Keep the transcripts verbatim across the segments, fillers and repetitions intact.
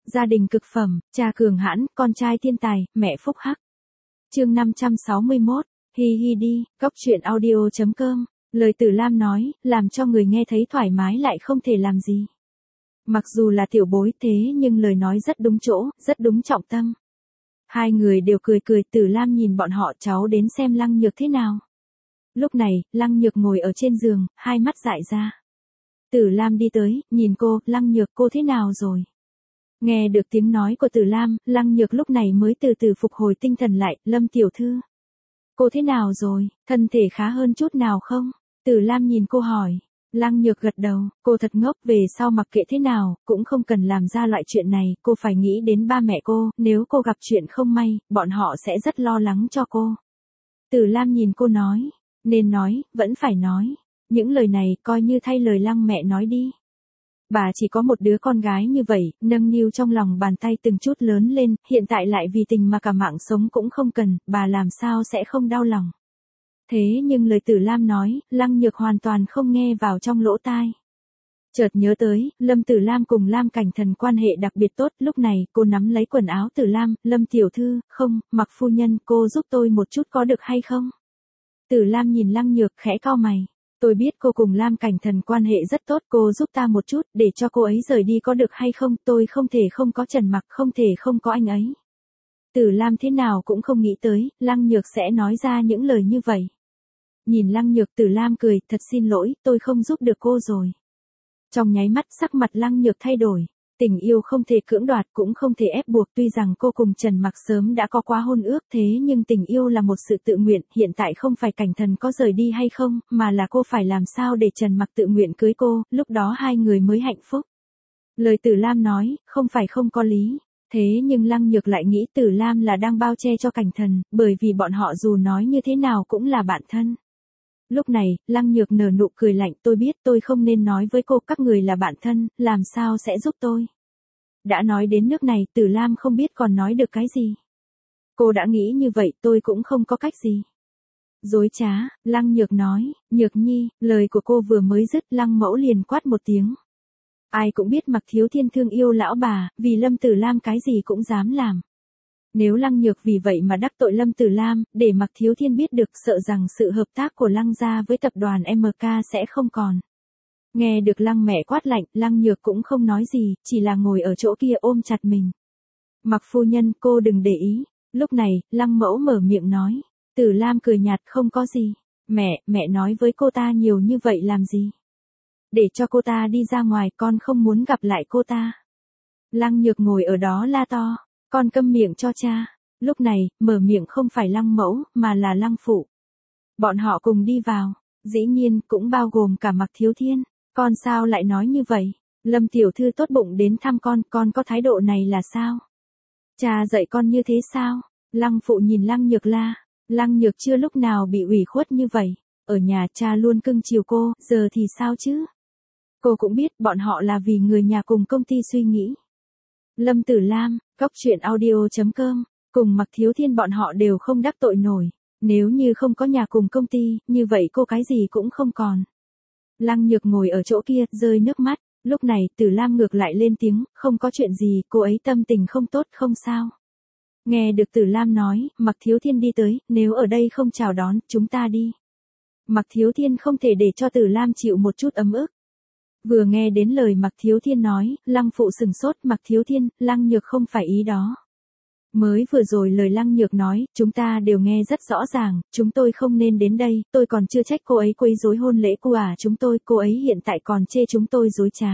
Gia đình cực phẩm, cha cường hãn, con trai thiên tài, mẹ phúc hắc. Chương năm trăm sáu mươi mốt, hi hi đi, góc truyện audio chấm com. Lời Tử Lam nói, làm cho người nghe thấy thoải mái lại không thể làm gì. Mặc dù là tiểu bối thế nhưng lời nói rất đúng chỗ, rất đúng trọng tâm. Hai người đều cười cười, Tử Lam nhìn bọn họ, cháu đến xem Lăng Nhược thế nào. Lúc này, Lăng Nhược ngồi ở trên giường, hai mắt dại ra. Tử Lam đi tới, nhìn cô, Lăng Nhược cô thế nào rồi? Nghe được tiếng nói của Tử Lam, Lăng Nhược lúc này mới từ từ phục hồi tinh thần lại, Lâm tiểu thư. Cô thế nào rồi, thân thể khá hơn chút nào không? Tử Lam nhìn cô hỏi. Lăng Nhược gật đầu, cô thật ngốc, về sau mặc kệ thế nào, cũng không cần làm ra loại chuyện này, cô phải nghĩ đến ba mẹ cô, nếu cô gặp chuyện không may, bọn họ sẽ rất lo lắng cho cô. Tử Lam nhìn cô nói, nên nói, vẫn phải nói, những lời này coi như thay lời Lăng mẹ nói đi. Bà chỉ có một đứa con gái như vậy, nâng niu trong lòng bàn tay từng chút lớn lên, hiện tại lại vì tình mà cả mạng sống cũng không cần, bà làm sao sẽ không đau lòng. Thế nhưng lời Tử Lam nói, Lăng Nhược hoàn toàn không nghe vào trong lỗ tai. Chợt nhớ tới, Lâm Tử Lam cùng Lam Cảnh Thần quan hệ đặc biệt tốt, lúc này, cô nắm lấy quần áo Tử Lam, Lâm tiểu thư, không, Mặc phu nhân, cô giúp tôi một chút có được hay không? Tử Lam nhìn Lăng Nhược khẽ cau mày. Tôi biết cô cùng Lam Cảnh Thần quan hệ rất tốt, cô giúp ta một chút, để cho cô ấy rời đi có được hay không, tôi không thể không có Trần Mặc, không thể không có anh ấy. Tử Lam thế nào cũng không nghĩ tới, Lăng Nhược sẽ nói ra những lời như vậy. Nhìn Lăng Nhược, Tử Lam cười, thật xin lỗi, tôi không giúp được cô rồi. Trong nháy mắt sắc mặt Lăng Nhược thay đổi. Tình yêu không thể cưỡng đoạt, cũng không thể ép buộc, tuy rằng cô cùng Trần Mặc sớm đã có quá hôn ước, thế nhưng tình yêu là một sự tự nguyện, hiện tại không phải Cảnh Thần có rời đi hay không, mà là cô phải làm sao để Trần Mặc tự nguyện cưới cô, lúc đó hai người mới hạnh phúc. Lời Tử Lam nói, không phải không có lý, thế nhưng Lăng Nhược lại nghĩ Tử Lam là đang bao che cho Cảnh Thần, bởi vì bọn họ dù nói như thế nào cũng là bạn thân. Lúc này, Lăng Nhược nở nụ cười lạnh, tôi biết tôi không nên nói với cô các người là bạn thân, làm sao sẽ giúp tôi. Đã nói đến nước này, Tử Lam không biết còn nói được cái gì. Cô đã nghĩ như vậy, tôi cũng không có cách gì. Dối trá, Lăng Nhược nói, Nhược Nhi, lời của cô vừa mới dứt, Lăng Mẫu liền quát một tiếng. Ai cũng biết Mặc Thiếu Thiên thương yêu lão bà, vì Lâm Tử Lam cái gì cũng dám làm. Nếu Lăng Nhược vì vậy mà đắc tội Lâm Tử Lam, để Mặc Thiếu Thiên biết được, sợ rằng sự hợp tác của Lăng gia với tập đoàn em ca sẽ không còn. Nghe được Lăng mẹ quát lạnh, Lăng Nhược cũng không nói gì, chỉ là ngồi ở chỗ kia ôm chặt mình. Mặc phu nhân, cô đừng để ý. Lúc này, Lăng Mẫu mở miệng nói. Tử Lam cười nhạt, không có gì. Mẹ, mẹ nói với cô ta nhiều như vậy làm gì? Để cho cô ta đi ra ngoài, con không muốn gặp lại cô ta. Lăng Nhược ngồi ở đó la to. Con câm miệng cho cha. Lúc này, mở miệng không phải Lăng Mẫu, mà là Lăng Phụ. Bọn họ cùng đi vào. Dĩ nhiên, cũng bao gồm cả Mặc Thiếu Thiên. Con sao lại nói như vậy? Lâm tiểu thư tốt bụng đến thăm con, con có thái độ này là sao? Cha dạy con như thế sao? Lăng Phụ nhìn Lăng Nhược la. Lăng Nhược chưa lúc nào bị ủy khuất như vậy. Ở nhà cha luôn cưng chiều cô, giờ thì sao chứ? Cô cũng biết bọn họ là vì người nhà cùng công ty suy nghĩ. Lâm Tử Lam, góc truyện audio chấm com, cùng Mặc Thiếu Thiên bọn họ đều không đắc tội nổi. Nếu như không có nhà cùng công ty, như vậy cô cái gì cũng không còn. Lăng Nhược ngồi ở chỗ kia, rơi nước mắt. Lúc này, Tử Lam ngược lại lên tiếng, không có chuyện gì, cô ấy tâm tình không tốt, không sao. Nghe được Tử Lam nói, Mặc Thiếu Thiên đi tới, nếu ở đây không chào đón, chúng ta đi. Mặc Thiếu Thiên không thể để cho Tử Lam chịu một chút ấm ức. Vừa nghe đến lời Mặc Thiếu Thiên nói, Lăng Phụ sừng sốt, Mặc Thiếu Thiên, Lăng Nhược không phải ý đó. Mới vừa rồi lời Lăng Nhược nói, chúng ta đều nghe rất rõ ràng, chúng tôi không nên đến đây, tôi còn chưa trách cô ấy quấy rối hôn lễ của à chúng tôi, cô ấy hiện tại còn chê chúng tôi dối trá.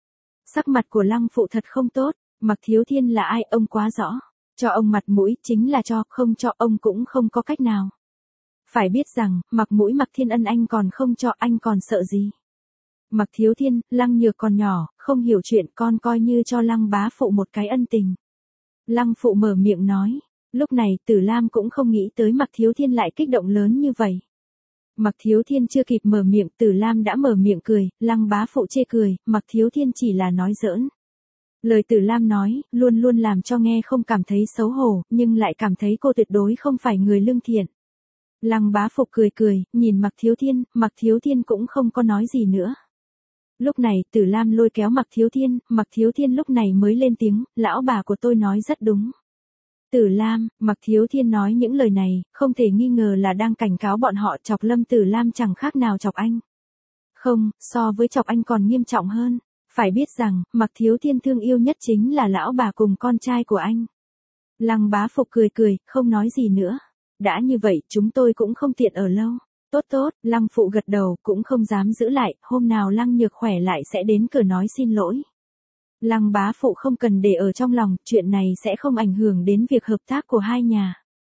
Sắc mặt của Lăng Phụ thật không tốt, Mặc Thiếu Thiên là ai, ông quá rõ. Cho ông mặt mũi chính là cho, không cho ông cũng không có cách nào. Phải biết rằng, mặc mũi Mặc Thiên Ân anh còn không cho, anh còn sợ gì. Mặc Thiếu Thiên, Lăng Nhược còn nhỏ, không hiểu chuyện, con coi như cho Lăng bá phụ một cái ân tình. Lăng Phụ mở miệng nói. Lúc này, Tử Lam cũng không nghĩ tới Mặc Thiếu Thiên lại kích động lớn như vậy. Mặc Thiếu Thiên chưa kịp mở miệng, Tử Lam đã mở miệng cười, Lăng bá phụ chê cười, Mặc Thiếu Thiên chỉ là nói giỡn. Lời Tử Lam nói, luôn luôn làm cho nghe không cảm thấy xấu hổ, nhưng lại cảm thấy cô tuyệt đối không phải người lương thiện. Lăng bá phụ cười cười, nhìn Mặc Thiếu Thiên, Mặc Thiếu Thiên cũng không có nói gì nữa. Lúc này Tử Lam lôi kéo Mạc Thiếu Thiên, Mạc Thiếu Thiên lúc này mới lên tiếng, lão bà của tôi nói rất đúng. Tử Lam, Mạc Thiếu Thiên nói những lời này, không thể nghi ngờ là đang cảnh cáo bọn họ chọc Lâm Tử Lam chẳng khác nào chọc anh. Không, so với chọc anh còn nghiêm trọng hơn. Phải biết rằng, Mạc Thiếu Thiên thương yêu nhất chính là lão bà cùng con trai của anh. Lăng Bá Phục cười cười, không nói gì nữa. Đã như vậy, chúng tôi cũng không tiện ở lâu. Tốt tốt, Lăng Phụ gật đầu, cũng không dám giữ lại, hôm nào Lăng Nhược khỏe lại sẽ đến cửa nói xin lỗi. Lăng Bá Phụ không cần để ở trong lòng, chuyện này sẽ không ảnh hưởng đến việc hợp tác của hai nhà.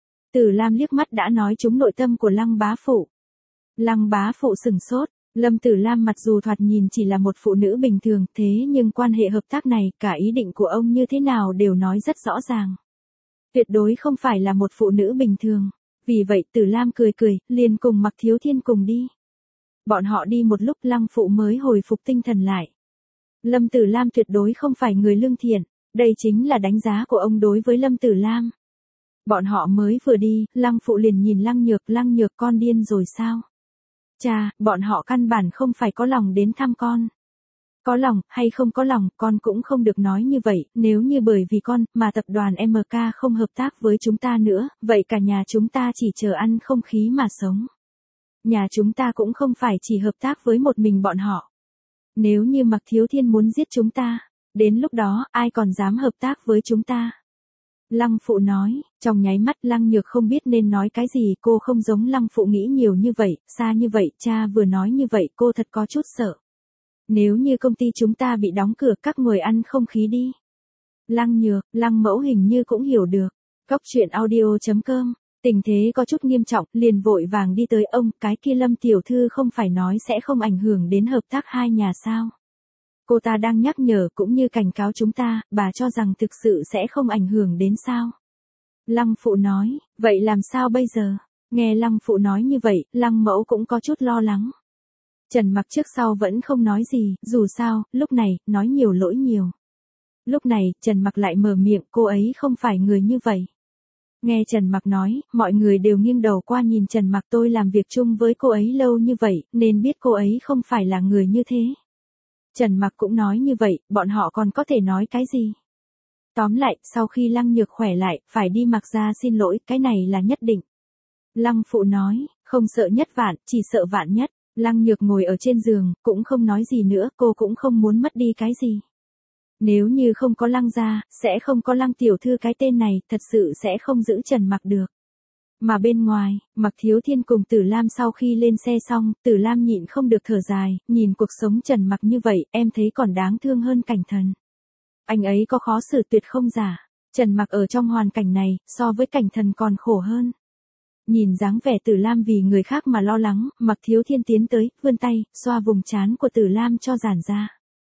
Tử Lam liếc mắt đã nói trúng nội tâm của Lăng Bá Phụ. Lăng Bá Phụ sừng sốt, Lâm Tử Lam mặc dù thoạt nhìn chỉ là một phụ nữ bình thường, thế nhưng quan hệ hợp tác này, cả ý định của ông như thế nào đều nói rất rõ ràng. Tuyệt đối không phải là một phụ nữ bình thường. Vì vậy Tử Lam cười cười, liền cùng Mạc Thiếu Thiên cùng đi. Bọn họ đi một lúc Lăng Phụ mới hồi phục tinh thần lại. Lâm Tử Lam tuyệt đối không phải người lương thiện, đây chính là đánh giá của ông đối với Lâm Tử Lam. Bọn họ mới vừa đi, Lăng Phụ liền nhìn Lăng Nhược, Lăng Nhược con điên rồi sao? Cha, bọn họ căn bản không phải có lòng đến thăm con. Có lòng, hay không có lòng, con cũng không được nói như vậy, nếu như bởi vì con, mà tập đoàn em ca không hợp tác với chúng ta nữa, vậy cả nhà chúng ta chỉ chờ ăn không khí mà sống. Nhà chúng ta cũng không phải chỉ hợp tác với một mình bọn họ. Nếu như Mạc Thiếu Thiên muốn giết chúng ta, đến lúc đó, ai còn dám hợp tác với chúng ta? Lăng Phụ nói, trong nháy mắt Lăng Nhược không biết nên nói cái gì, cô không giống Lăng Phụ nghĩ nhiều như vậy, xa như vậy, cha vừa nói như vậy, cô thật có chút sợ. Nếu như công ty chúng ta bị đóng cửa, các người ăn không khí đi. Lăng Nhược, Lăng Mẫu hình như cũng hiểu được. Góc truyện audio chấm com, tình thế có chút nghiêm trọng, liền vội vàng đi tới ông, cái kia Lâm tiểu thư không phải nói sẽ không ảnh hưởng đến hợp tác hai nhà sao. Cô ta đang nhắc nhở cũng như cảnh cáo chúng ta, bà cho rằng thực sự sẽ không ảnh hưởng đến sao. Lăng Phụ nói, vậy làm sao bây giờ? Nghe Lăng Phụ nói như vậy, Lăng Mẫu cũng có chút lo lắng. Trần Mặc trước sau vẫn không nói gì, dù sao, lúc này, nói nhiều lỗi nhiều. Lúc này, Trần Mặc lại mở miệng, cô ấy không phải người như vậy. Nghe Trần Mặc nói, mọi người đều nghiêng đầu qua nhìn Trần Mặc, tôi làm việc chung với cô ấy lâu như vậy, nên biết cô ấy không phải là người như thế. Trần Mặc cũng nói như vậy, bọn họ còn có thể nói cái gì? Tóm lại, sau khi Lăng Nhược khỏe lại, phải đi Mặc ra xin lỗi, cái này là nhất định. Lăng Phụ nói, không sợ nhất vạn, chỉ sợ vạn nhất. Lăng Nhược ngồi ở trên giường, cũng không nói gì nữa, cô cũng không muốn mất đi cái gì. Nếu như không có Lăng gia, sẽ không có Lăng tiểu thư cái tên này, thật sự sẽ không giữ Trần Mặc được. Mà bên ngoài, Mạc Thiếu Thiên cùng Tử Lam sau khi lên xe xong, Tử Lam nhịn không được thở dài, nhìn cuộc sống Trần Mặc như vậy, em thấy còn đáng thương hơn Cảnh Thần. Anh ấy có khó xử tuyệt không giả. Trần Mặc ở trong hoàn cảnh này, so với Cảnh Thần còn khổ hơn. Nhìn dáng vẻ Tử Lam vì người khác mà lo lắng, Mạc Thiếu Thiên tiến tới, vươn tay, xoa vùng trán của Tử Lam cho giãn ra.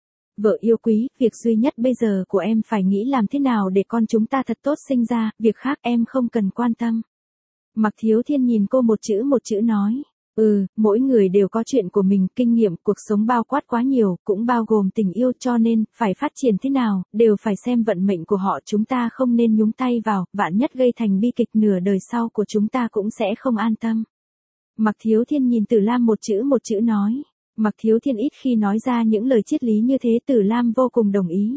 Vợ yêu quý, việc duy nhất bây giờ của em phải nghĩ làm thế nào để con chúng ta thật tốt sinh ra, việc khác em không cần quan tâm. Mạc Thiếu Thiên nhìn cô một chữ một chữ nói, ừ, mỗi người đều có chuyện của mình, kinh nghiệm cuộc sống bao quát quá nhiều, cũng bao gồm tình yêu, cho nên, phải phát triển thế nào, đều phải xem vận mệnh của họ, chúng ta không nên nhúng tay vào, vạn nhất gây thành bi kịch nửa đời sau của chúng ta cũng sẽ không an tâm. Mạc Thiếu Thiên nhìn Tử Lam một chữ một chữ nói, Mạc Thiếu Thiên ít khi nói ra những lời triết lý như thế, Tử Lam vô cùng đồng ý.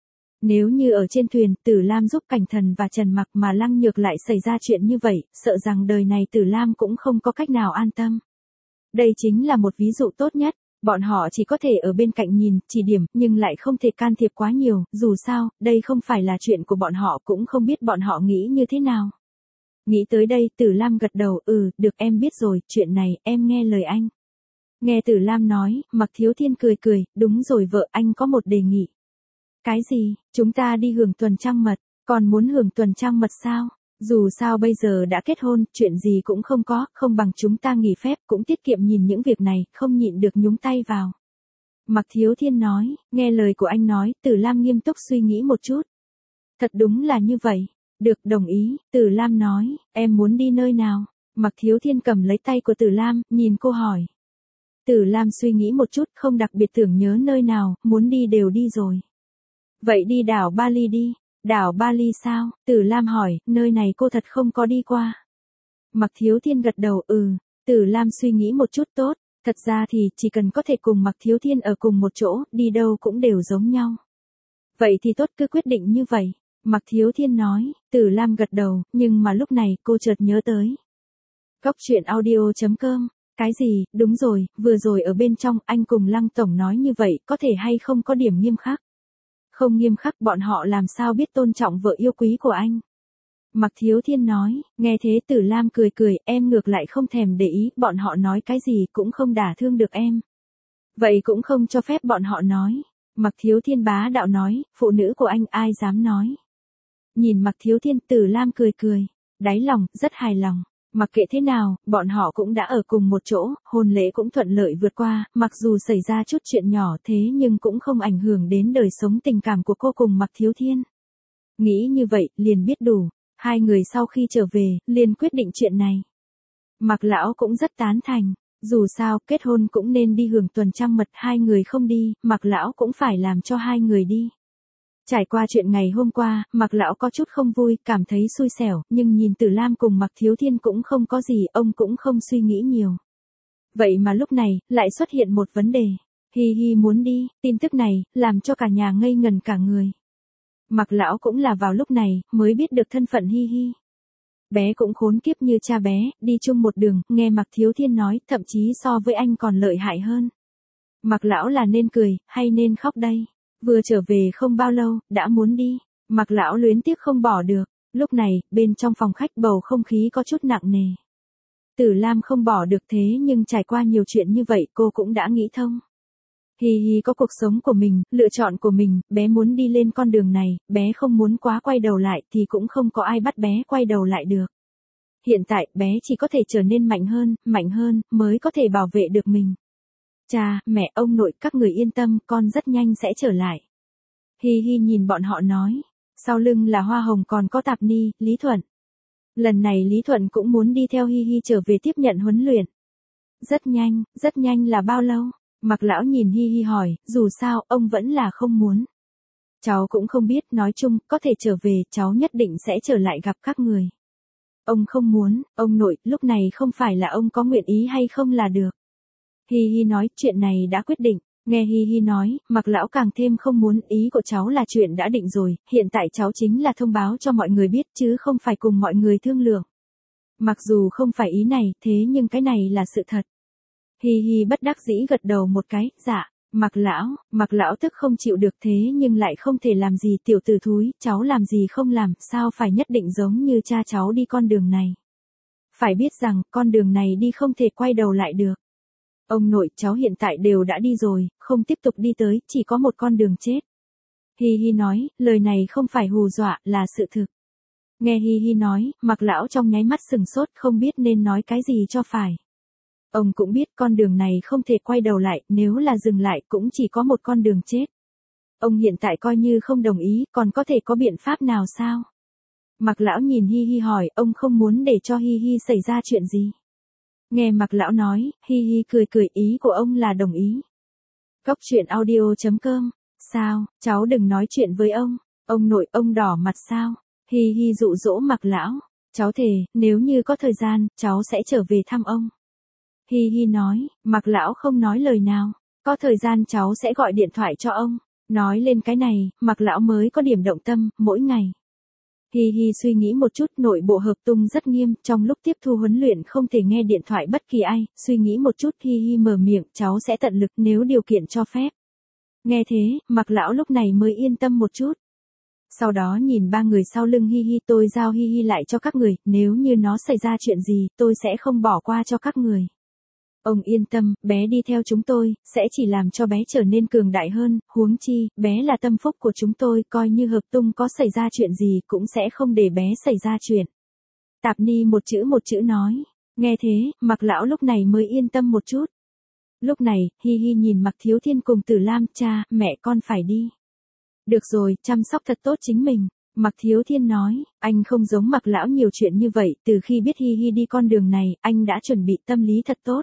Nếu như ở trên thuyền, Tử Lam giúp Cảnh Thần và Trần Mặc mà Lăng Nhược lại xảy ra chuyện như vậy, sợ rằng đời này Tử Lam cũng không có cách nào an tâm. Đây chính là một ví dụ tốt nhất, bọn họ chỉ có thể ở bên cạnh nhìn, chỉ điểm, nhưng lại không thể can thiệp quá nhiều, dù sao, đây không phải là chuyện của bọn họ, cũng không biết bọn họ nghĩ như thế nào. Nghĩ tới đây, Tử Lam gật đầu, ừ, được em biết rồi, chuyện này, em nghe lời anh. Nghe Tử Lam nói, Mạc Thiếu Thiên cười cười, đúng rồi vợ, anh có một đề nghị. Cái gì, chúng ta đi hưởng tuần trăng mật, còn muốn hưởng tuần trăng mật sao? Dù sao bây giờ đã kết hôn, chuyện gì cũng không có, không bằng chúng ta nghỉ phép, cũng tiết kiệm nhìn những việc này, không nhịn được nhúng tay vào. Mạc Thiếu Thiên nói, nghe lời của anh nói, Tử Lam nghiêm túc suy nghĩ một chút. Thật đúng là như vậy. Được, đồng ý, Tử Lam nói, em muốn đi nơi nào? Mạc Thiếu Thiên cầm lấy tay của Tử Lam, nhìn cô hỏi. Tử Lam suy nghĩ một chút, không đặc biệt tưởng nhớ nơi nào, muốn đi đều đi rồi. Vậy đi đảo Bali đi. Đảo Bali sao? Tử Lam hỏi, nơi này cô thật không có đi qua. Mạc Thiếu Thiên gật đầu, ừ. Tử Lam suy nghĩ một chút, tốt. Thật ra thì, chỉ cần có thể cùng Mạc Thiếu Thiên ở cùng một chỗ, đi đâu cũng đều giống nhau. Vậy thì tốt, cứ quyết định như vậy. Mạc Thiếu Thiên nói, Tử Lam gật đầu, nhưng mà lúc này cô chợt nhớ tới. Góc truyện audio chấm com, cái gì, đúng rồi, vừa rồi ở bên trong anh cùng Lăng Tổng nói như vậy, có thể hay không có điểm nghiêm khắc. Không nghiêm khắc, bọn họ làm sao biết tôn trọng vợ yêu quý của anh. Mạc Thiếu Thiên nói, nghe thế Tử Lam cười cười, em ngược lại không thèm để ý, bọn họ nói cái gì cũng không đả thương được em. Vậy cũng không cho phép bọn họ nói. Mạc Thiếu Thiên bá đạo nói, phụ nữ của anh ai dám nói. Nhìn Mạc Thiếu Thiên, Tử Lam cười cười, đáy lòng, rất hài lòng. Mặc kệ thế nào, bọn họ cũng đã ở cùng một chỗ, hôn lễ cũng thuận lợi vượt qua, mặc dù xảy ra chút chuyện nhỏ thế nhưng cũng không ảnh hưởng đến đời sống tình cảm của cô cùng Mạc Thiếu Thiên. Nghĩ như vậy, liền biết đủ. Hai người sau khi trở về, liền quyết định chuyện này. Mạc lão cũng rất tán thành, dù sao, kết hôn cũng nên đi hưởng tuần trăng mật, hai người không đi, Mạc lão cũng phải làm cho hai người đi. Trải qua chuyện ngày hôm qua, Mạc lão có chút không vui, cảm thấy xui xẻo, nhưng nhìn Tử Lam cùng Mạc Thiếu Thiên cũng không có gì, ông cũng không suy nghĩ nhiều. Vậy mà lúc này, lại xuất hiện một vấn đề. Hi Hi muốn đi, tin tức này, làm cho cả nhà ngây ngần cả người. Mạc lão cũng là vào lúc này, mới biết được thân phận Hi Hi. Bé cũng khốn kiếp như cha bé, đi chung một đường, nghe Mạc Thiếu Thiên nói, thậm chí so với anh còn lợi hại hơn. Mạc lão là nên cười, hay nên khóc đây? Vừa trở về không bao lâu, đã muốn đi. Mạc lão luyến tiếc không bỏ được. Lúc này, bên trong phòng khách bầu không khí có chút nặng nề. Tử Lam không bỏ được thế nhưng trải qua nhiều chuyện như vậy cô cũng đã nghĩ thông. Hi Hi có cuộc sống của mình, lựa chọn của mình, bé muốn đi lên con đường này, bé không muốn quá quay đầu lại thì cũng không có ai bắt bé quay đầu lại được. Hiện tại, bé chỉ có thể trở nên mạnh hơn, mạnh hơn, mới có thể bảo vệ được mình. Cha, mẹ, ông nội, các người yên tâm, con rất nhanh sẽ trở lại. Hi Hi nhìn bọn họ nói. Sau lưng là Hoa Hồng còn có Tạp Ni, Lý Thuận. Lần này Lý Thuận cũng muốn đi theo Hi Hi trở về tiếp nhận huấn luyện. Rất nhanh, rất nhanh là bao lâu? Mạc lão nhìn Hi Hi hỏi, dù sao, ông vẫn là không muốn. Cháu cũng không biết, nói chung, có thể trở về, cháu nhất định sẽ trở lại gặp các người. Ông không muốn, ông nội, lúc này không phải là ông có nguyện ý hay không là được. Hi Hi nói, chuyện này đã quyết định. Nghe Hi Hi nói, Mạc lão càng thêm không muốn, ý của cháu là chuyện đã định rồi, hiện tại cháu chính là thông báo cho mọi người biết chứ không phải cùng mọi người thương lượng. Mặc dù không phải ý này, thế nhưng cái này là sự thật. Hi Hi bất đắc dĩ gật đầu một cái, dạ. Mạc lão, Mạc lão tức không chịu được thế nhưng lại không thể làm gì, tiểu tử thúi, cháu làm gì không làm, sao phải nhất định giống như cha cháu đi con đường này. Phải biết rằng, con đường này đi không thể quay đầu lại được. Ông nội, cháu hiện tại đều đã đi rồi, không tiếp tục đi tới, chỉ có một con đường chết. Hi Hi nói, lời này không phải hù dọa, là sự thực. Nghe Hi Hi nói, Mạc lão trong nháy mắt sừng sốt, không biết nên nói cái gì cho phải. Ông cũng biết con đường này không thể quay đầu lại, nếu là dừng lại cũng chỉ có một con đường chết. Ông hiện tại coi như không đồng ý, còn có thể có biện pháp nào sao? Mạc lão nhìn Hi Hi hỏi, ông không muốn để cho Hi Hi xảy ra chuyện gì? Nghe Mạc lão nói, Hi Hi cười cười, ý của ông là đồng ý. Góc truyện audio chấm com, sao, cháu đừng nói chuyện với ông, ông nội, ông đỏ mặt sao? Hi Hi dụ dỗ Mạc lão, cháu thề, nếu như có thời gian, cháu sẽ trở về thăm ông. Hi Hi nói, Mạc lão không nói lời nào, có thời gian cháu sẽ gọi điện thoại cho ông. Nói lên cái này, Mạc lão mới có điểm động tâm, mỗi ngày. Hi Hi suy nghĩ một chút, nội bộ hợp tung rất nghiêm, trong lúc tiếp thu huấn luyện không thể nghe điện thoại bất kỳ ai, suy nghĩ một chút, Hi Hi mở miệng, cháu sẽ tận lực nếu điều kiện cho phép. Nghe thế, Mạc lão lúc này mới yên tâm một chút. Sau đó nhìn ba người sau lưng Hi Hi, tôi giao Hi Hi lại cho các người, nếu như nó xảy ra chuyện gì, tôi sẽ không bỏ qua cho các người. Ông yên tâm, bé đi theo chúng tôi, sẽ chỉ làm cho bé trở nên cường đại hơn, huống chi, bé là tâm phúc của chúng tôi, coi như hợp tung có xảy ra chuyện gì cũng sẽ không để bé xảy ra chuyện. Tạp Ni một chữ một chữ nói, nghe thế, Mạc lão lúc này mới yên tâm một chút. Lúc này, Hi Hi nhìn Mạc Thiếu Thiên cùng Tử Lam, cha, mẹ con phải đi. Được rồi, chăm sóc thật tốt chính mình. Mạc Thiếu Thiên nói, anh không giống Mạc lão nhiều chuyện như vậy, từ khi biết Hi Hi đi con đường này, anh đã chuẩn bị tâm lý thật tốt.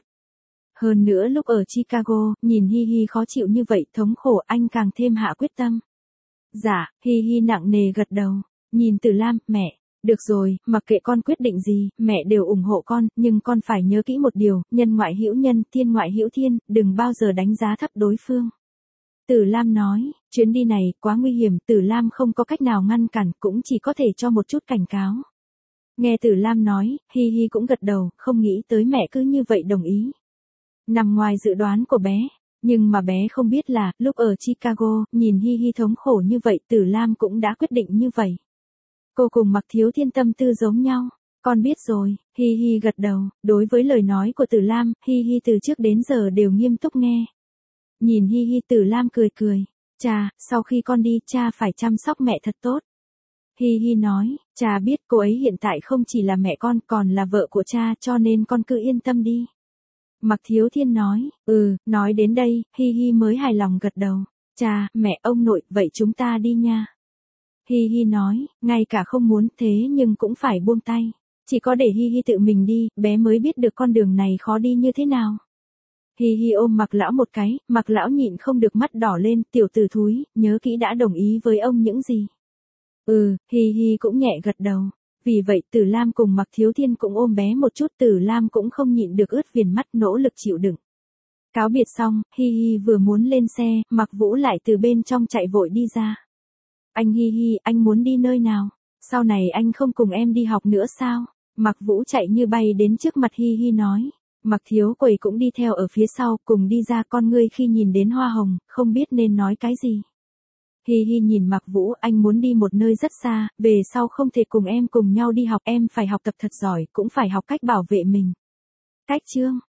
Hơn nữa lúc ở Chicago, nhìn Hi Hi khó chịu như vậy, thống khổ, anh càng thêm hạ quyết tâm. Dạ, Hi Hi nặng nề gật đầu, nhìn Tử Lam, mẹ, Được rồi, mặc kệ con quyết định gì, mẹ đều ủng hộ con, nhưng con phải nhớ kỹ một điều, nhân ngoại hữu nhân, thiên ngoại hữu thiên, đừng bao giờ đánh giá thấp đối phương. Tử Lam nói, chuyến đi này, quá nguy hiểm, Tử Lam không có cách nào ngăn cản, cũng chỉ có thể cho một chút cảnh cáo. Nghe Tử Lam nói, Hi Hi cũng gật đầu, không nghĩ tới mẹ cứ như vậy đồng ý. Nằm ngoài dự đoán của bé, nhưng mà bé không biết là, lúc ở Chicago, nhìn Hi Hi thống khổ như vậy, Tử Lam cũng đã quyết định như vậy. Cô cùng Mạc Thiếu Thiên tâm tư giống nhau, con biết rồi, Hi Hi gật đầu, đối với lời nói của Tử Lam, Hi Hi từ trước đến giờ đều nghiêm túc nghe. Nhìn Hi Hi, Tử Lam cười cười, cha, sau khi con đi, cha phải chăm sóc mẹ thật tốt. Hi Hi nói, cha biết cô ấy hiện tại không chỉ là mẹ con còn là vợ của cha cho nên con cứ yên tâm đi. Mạc Thiếu Thiên nói, ừ, nói đến đây, Hi Hi mới hài lòng gật đầu. Cha, mẹ, ông nội, vậy chúng ta đi nha. Hi Hi nói, ngay cả không muốn thế nhưng cũng phải buông tay. Chỉ có để Hi Hi tự mình đi, bé mới biết được con đường này khó đi như thế nào. Hi Hi ôm Mạc Lão một cái, Mạc Lão nhịn không được mắt đỏ lên, tiểu tử thúi, nhớ kỹ đã đồng ý với ông những gì. Ừ, Hi Hi cũng nhẹ gật đầu. Vì vậy Tử Lam cùng Mạc Thiếu Thiên cũng ôm bé một chút, Tử Lam cũng không nhịn được ướt viền mắt, nỗ lực chịu đựng. Cáo biệt xong, Hi Hi vừa muốn lên xe, Mạc Vũ lại từ bên trong chạy vội đi ra. Anh Hi Hi, anh muốn đi nơi nào? Sau này anh không cùng em đi học nữa sao? Mạc Vũ chạy như bay đến trước mặt Hi Hi nói. Mạc Thiếu Quầy cũng đi theo ở phía sau, cùng đi ra, con ngươi khi nhìn đến hoa hồng, không biết nên nói cái gì. Hi Hi nhìn Mạc Vũ, anh muốn đi một nơi rất xa, về sau không thể cùng em cùng nhau đi học, em phải học tập thật giỏi, cũng phải học cách bảo vệ mình. Cách chương